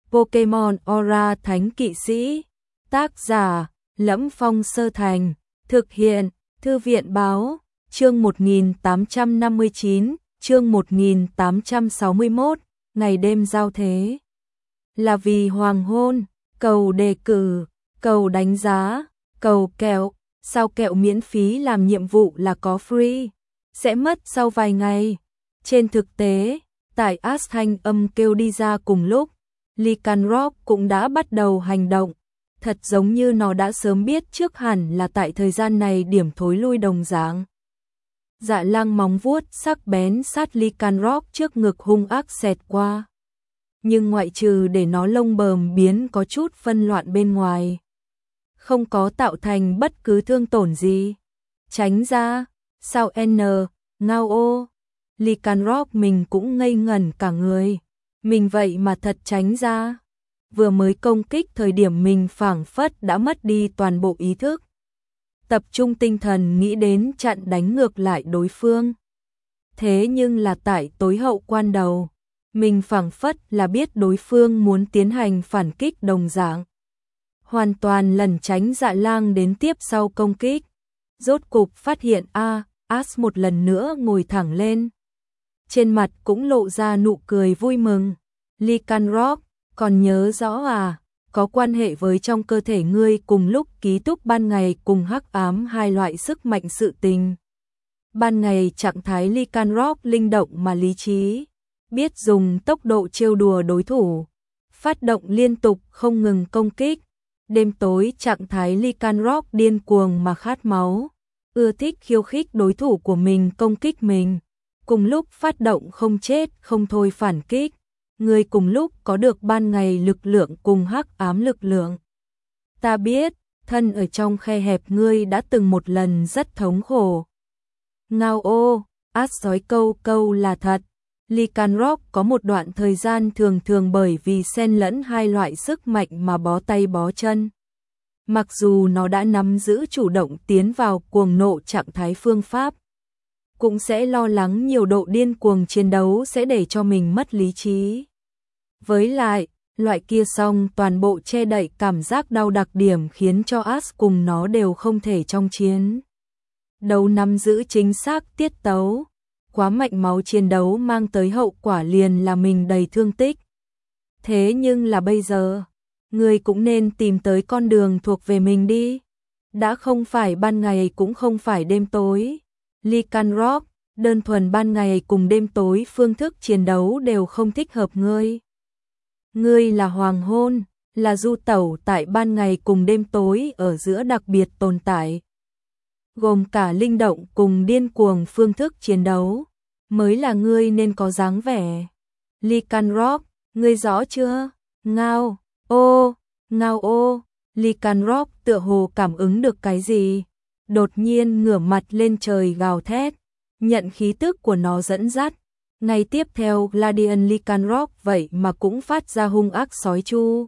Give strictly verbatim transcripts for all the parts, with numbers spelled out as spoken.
Pokemon Aura Thánh Kỵ Sĩ. Tác giả: Lẫm Phong Sơ Thành. Thực hiện: Thư viện Báo. Chương một nghìn tám trăm năm mươi chín, chương một nghìn tám trăm sáu mươi mốt, ngày đêm giao thế. Là vì hoàng hôn, cầu đề cử, cầu đánh giá, cầu kẹo, sao kẹo miễn phí làm nhiệm vụ là có free, sẽ mất sau vài ngày. Trên thực tế, tại Ash thanh âm kêu đi ra cùng lúc, Lycanroc cũng đã bắt đầu hành động, thật giống như nó đã sớm biết trước hẳn là tại thời gian này điểm thối lui đồng dạng. Dạ Lang móng vuốt sắc bén sát Lycanroc trước ngực hung ác xẹt qua. Nhưng ngoại trừ để nó lông bờm biến có chút phân loạn bên ngoài, không có tạo thành bất cứ thương tổn gì. Tránh ra, sao N, ngao ô. Lycanroc mình cũng ngây ngẩn cả người. Mình vậy mà thật tránh ra. Vừa mới công kích thời điểm mình phảng phất đã mất đi toàn bộ ý thức. Tập trung tinh thần nghĩ đến chặn đánh ngược lại đối phương. Thế nhưng là tại tối hậu quan đầu, mình phảng phất là biết đối phương muốn tiến hành phản kích đồng dạng. Hoàn toàn lẩn tránh Dạ Lang đến tiếp sau công kích. Rốt cục phát hiện a, à, Ash một lần nữa ngồi thẳng lên. Trên mặt cũng lộ ra nụ cười vui mừng. Lycanroc, còn nhớ rõ à, có quan hệ với trong cơ thể ngươi cùng lúc ký túc ban ngày cùng hắc ám hai loại sức mạnh sự tình. Ban ngày trạng thái Lycanroc linh động mà lý trí, biết dùng tốc độ trêu đùa đối thủ, phát động liên tục không ngừng công kích. Đêm tối trạng thái Lycanroc điên cuồng mà khát máu, ưa thích khiêu khích đối thủ của mình công kích mình, cùng lúc phát động không chết không thôi phản kích. Ngươi cùng lúc có được ban ngày lực lượng cùng hắc ám lực lượng. Ta biết, thân ở trong khe hẹp ngươi đã từng một lần rất thống khổ. Ngao ô, Ash sói câu câu là thật. Lycanroc có một đoạn thời gian thường thường bởi vì xen lẫn hai loại sức mạnh mà bó tay bó chân. Mặc dù nó đã nắm giữ chủ động tiến vào cuồng nộ trạng thái phương pháp, cũng sẽ lo lắng nhiều độ điên cuồng chiến đấu sẽ để cho mình mất lý trí. Với lại, loại kia xong toàn bộ che đậy cảm giác đau đặc điểm khiến cho Ash cùng nó đều không thể trong chiến đấu nắm giữ chính xác tiết tấu. Quá mạnh máu chiến đấu mang tới hậu quả liền là mình đầy thương tích. Thế nhưng là bây giờ, người cũng nên tìm tới con đường thuộc về mình đi. Đã không phải ban ngày cũng không phải đêm tối. Lycanroc, đơn thuần ban ngày cùng đêm tối phương thức chiến đấu đều không thích hợp ngươi. Ngươi là hoàng hôn, là du tẩu tại ban ngày cùng đêm tối ở giữa đặc biệt tồn tại. Gồm cả linh động cùng điên cuồng phương thức chiến đấu, mới là ngươi nên có dáng vẻ. Lycanroc, ngươi rõ chưa? Ngao, ô, ngao ô. Lycanroc tựa hồ cảm ứng được cái gì, đột nhiên ngửa mặt lên trời gào thét, nhận khí tức của nó dẫn dắt. Ngay tiếp theo Gladian Lycanroc vậy mà cũng phát ra hung ác sói chu.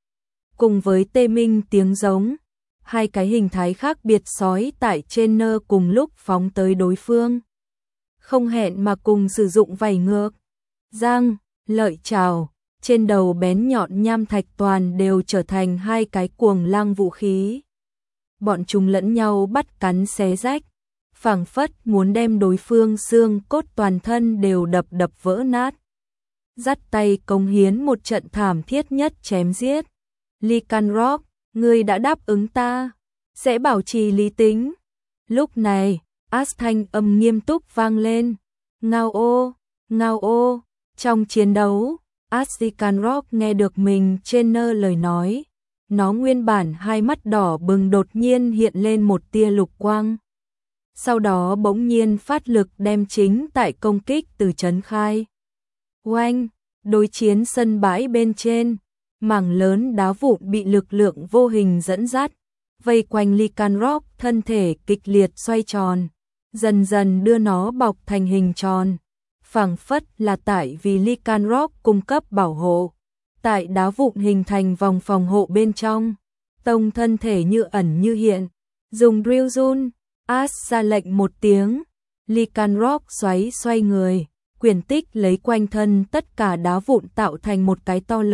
Cùng với tê minh tiếng giống, hai cái hình thái khác biệt sói tại trên nơ cùng lúc phóng tới đối phương. Không hẹn mà cùng sử dụng vảy ngược, răng, lợi chảo, trên đầu bén nhọn nham thạch toàn đều trở thành hai cái cuồng lang vũ khí. Bọn chúng lẫn nhau bắt cắn xé rách, phảng phất muốn đem đối phương xương cốt toàn thân đều đập đập vỡ nát. Dắt tay cống hiến một trận thảm thiết nhất chém giết. Lycanroc, ngươi đã đáp ứng ta, sẽ bảo trì lý tính. Lúc này, Ash thanh âm nghiêm túc vang lên. Ngao ô, ngao ô. Trong chiến đấu, Ash Lycanroc nghe được mình trên nơ lời nói. Nó nguyên bản hai mắt đỏ bừng đột nhiên hiện lên một tia lục quang. Sau đó bỗng nhiên phát lực đem chính tại công kích từ trấn khai. Oanh, đối chiến sân bãi bên trên, mảng lớn đá vụn bị lực lượng vô hình dẫn dắt, vây quanh Lycanroc, thân thể kịch liệt xoay tròn, dần dần đưa nó bọc thành hình tròn. Phảng phất là tại vì Lycanroc cung cấp bảo hộ, tại đá vụn hình thành vòng phòng hộ bên trong, tông thân thể như ẩn như hiện, dùng drill run. Ash ra lệnh một tiếng, Lycanroc xoáy xoay người, quyền tích lấy quanh thân tất cả đá vụn tạo thành một cái to lớn,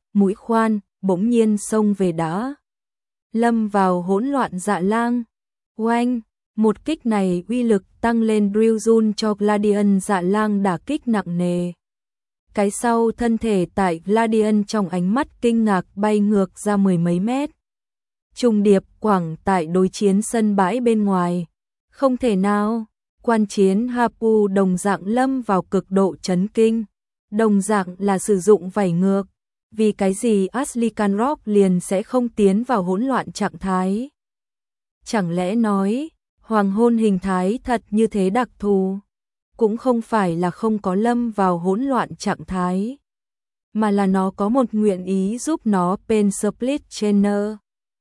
mũi khoan, bỗng nhiên xông về đá. Lâm vào hỗn loạn Dạ Lang. Oanh, một kích này uy lực tăng lên Drill Zone cho Gladian Dạ Lang đả kích nặng nề. Cái sau thân thể tại Gladian trong ánh mắt kinh ngạc bay ngược ra mười mấy mét. Trùng điệp quẳng tại đối chiến sân bãi bên ngoài. Không thể nào, quan chiến Hapu đồng dạng lâm vào cực độ chấn kinh. Đồng dạng là sử dụng vảy ngược. Vì cái gì Lycan Rock liền sẽ không tiến vào hỗn loạn trạng thái? Chẳng lẽ nói, hoàng hôn hình thái thật như thế đặc thù? Cũng không phải là không có lâm vào hỗn loạn trạng thái, mà là nó có một nguyện ý giúp nó pen split channel.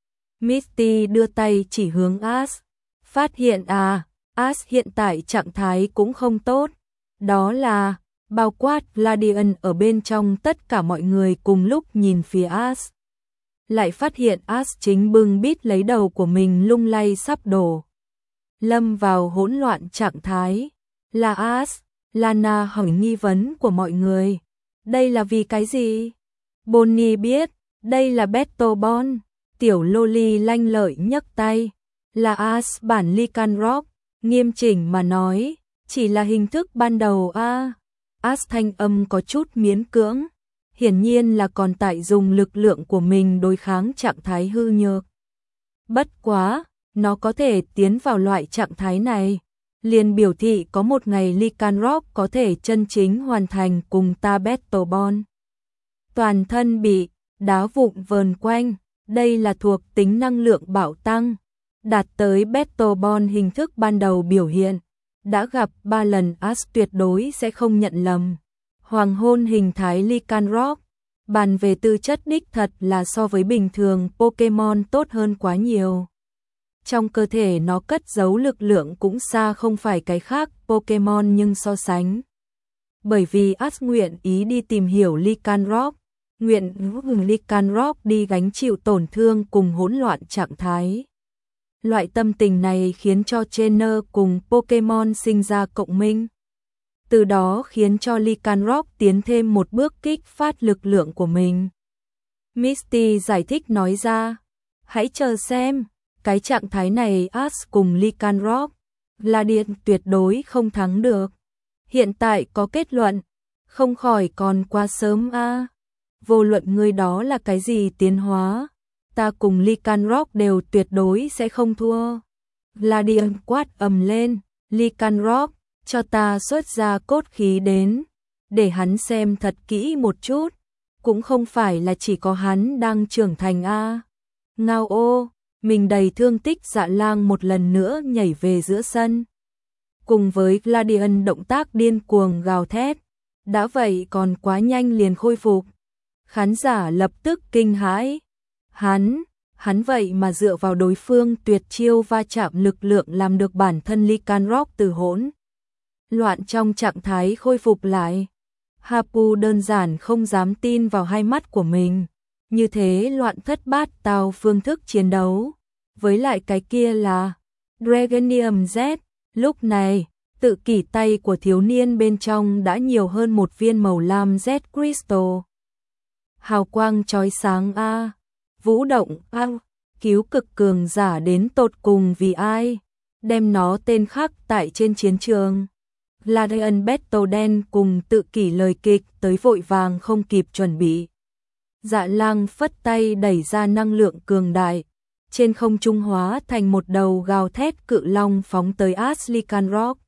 Misty đưa tay chỉ hướng Ash, phát hiện à, Ash hiện tại trạng thái cũng không tốt, đó là bao quát Gladian ở bên trong tất cả mọi người cùng lúc nhìn phía Ash. Lại phát hiện Ash chính bưng bít lấy đầu của mình lung lay sắp đổ. Lâm vào hỗn loạn trạng thái. Là Ash, Lana hỏi nghi vấn của mọi người. Đây là vì cái gì? Bonnie biết, đây là Battle Bond. Tiểu Loli lanh lợi nhấc tay. Là Ash bản Lycan Rock, nghiêm chỉnh mà nói, chỉ là hình thức ban đầu a. À. Ash thanh âm có chút miễn cưỡng, hiển nhiên là còn tại dùng lực lượng của mình đối kháng trạng thái hư nhược. Bất quá, nó có thể tiến vào loại trạng thái này, liền biểu thị có một ngày Lycan Rock có thể chân chính hoàn thành cùng ta Battle Bond. Toàn thân bị đá vụn vờn quanh, đây là thuộc tính năng lượng bạo tăng, đạt tới Battle Bond hình thức ban đầu biểu hiện. Đã gặp ba lần Ash tuyệt đối sẽ không nhận lầm. Hoàng hôn hình thái Lycan Rock, bàn về tư chất đích thật là so với bình thường Pokemon tốt hơn quá nhiều. Trong cơ thể nó cất giấu lực lượng cũng xa không phải cái khác Pokemon nhưng so sánh. Bởi vì Ash nguyện ý đi tìm hiểu Lycan Rock, nguyện hưởng Lycan Rock đi gánh chịu tổn thương cùng hỗn loạn trạng thái. Loại tâm tình này khiến cho trainer cùng Pokemon sinh ra cộng minh. Từ đó khiến cho Lycan Rock tiến thêm một bước kích phát lực lượng của mình. Misty giải thích nói ra, hãy chờ xem, cái trạng thái này Ash cùng Lycan Rock, Gladian tuyệt đối không thắng được. Hiện tại có kết luận, không khỏi còn quá sớm a. À. Vô luận người đó là cái gì tiến hóa, ta cùng Lycan Rock đều tuyệt đối sẽ không thua. Gladian quát ầm lên, Lycan Rock, cho ta xuất ra cốt khí đến, để hắn xem thật kỹ một chút, cũng không phải là chỉ có hắn đang trưởng thành a. À. Ngao ô, mình đầy thương tích Dạ Lang một lần nữa nhảy về giữa sân. Cùng với Gladian động tác điên cuồng gào thét, đã vậy còn quá nhanh liền khôi phục. Khán giả lập tức kinh hãi. Hắn, hắn vậy mà dựa vào đối phương tuyệt chiêu va chạm lực lượng làm được bản thân Lycan Rock từ hỗn loạn trong trạng thái khôi phục lại. Hapu đơn giản không dám tin vào hai mắt của mình. Như thế loạn thất bát tao phương thức chiến đấu. Với lại cái kia là Dragonium Z. Lúc này, tự kỷ tay của thiếu niên bên trong đã nhiều hơn một viên màu lam Z Crystal. Hào quang chói sáng a. À. Vũ động a. À. Cứu cực cường giả đến tột cùng vì ai? Đem nó tên khắc tại trên chiến trường. Gladian Battle đen cùng tự kỷ lời kịch tới vội vàng không kịp chuẩn bị. Dạ Lang phất tay đẩy ra năng lượng cường đại, trên không trung hóa thành một đầu gào thét cự long phóng tới Ash Lycan Rock.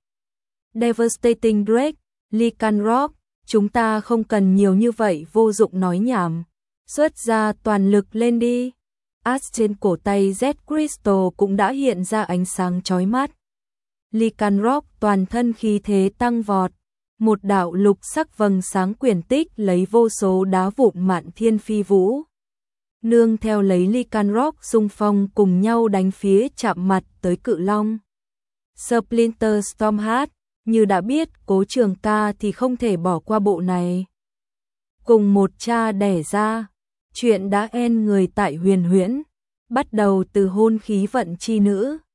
Devastating Drake, Lycan Rock, chúng ta không cần nhiều như vậy vô dụng nói nhảm, xuất ra toàn lực lên đi. Ash trên cổ tay Z Crystal cũng đã hiện ra ánh sáng chói mắt. Lycan Rock toàn thân khí thế tăng vọt, một đạo lục sắc vầng sáng quyển tích lấy vô số đá vụn mạn thiên phi vũ. Nương theo lấy Lycan Rock xung phong cùng nhau đánh phía chạm mặt tới cự long. Splinter Storm hát, như đã biết Cố Trường Ca thì không thể bỏ qua bộ này. Cùng một cha đẻ ra, chuyện đã en người tại huyền huyễn, bắt đầu từ hôn khí vận chi nữ.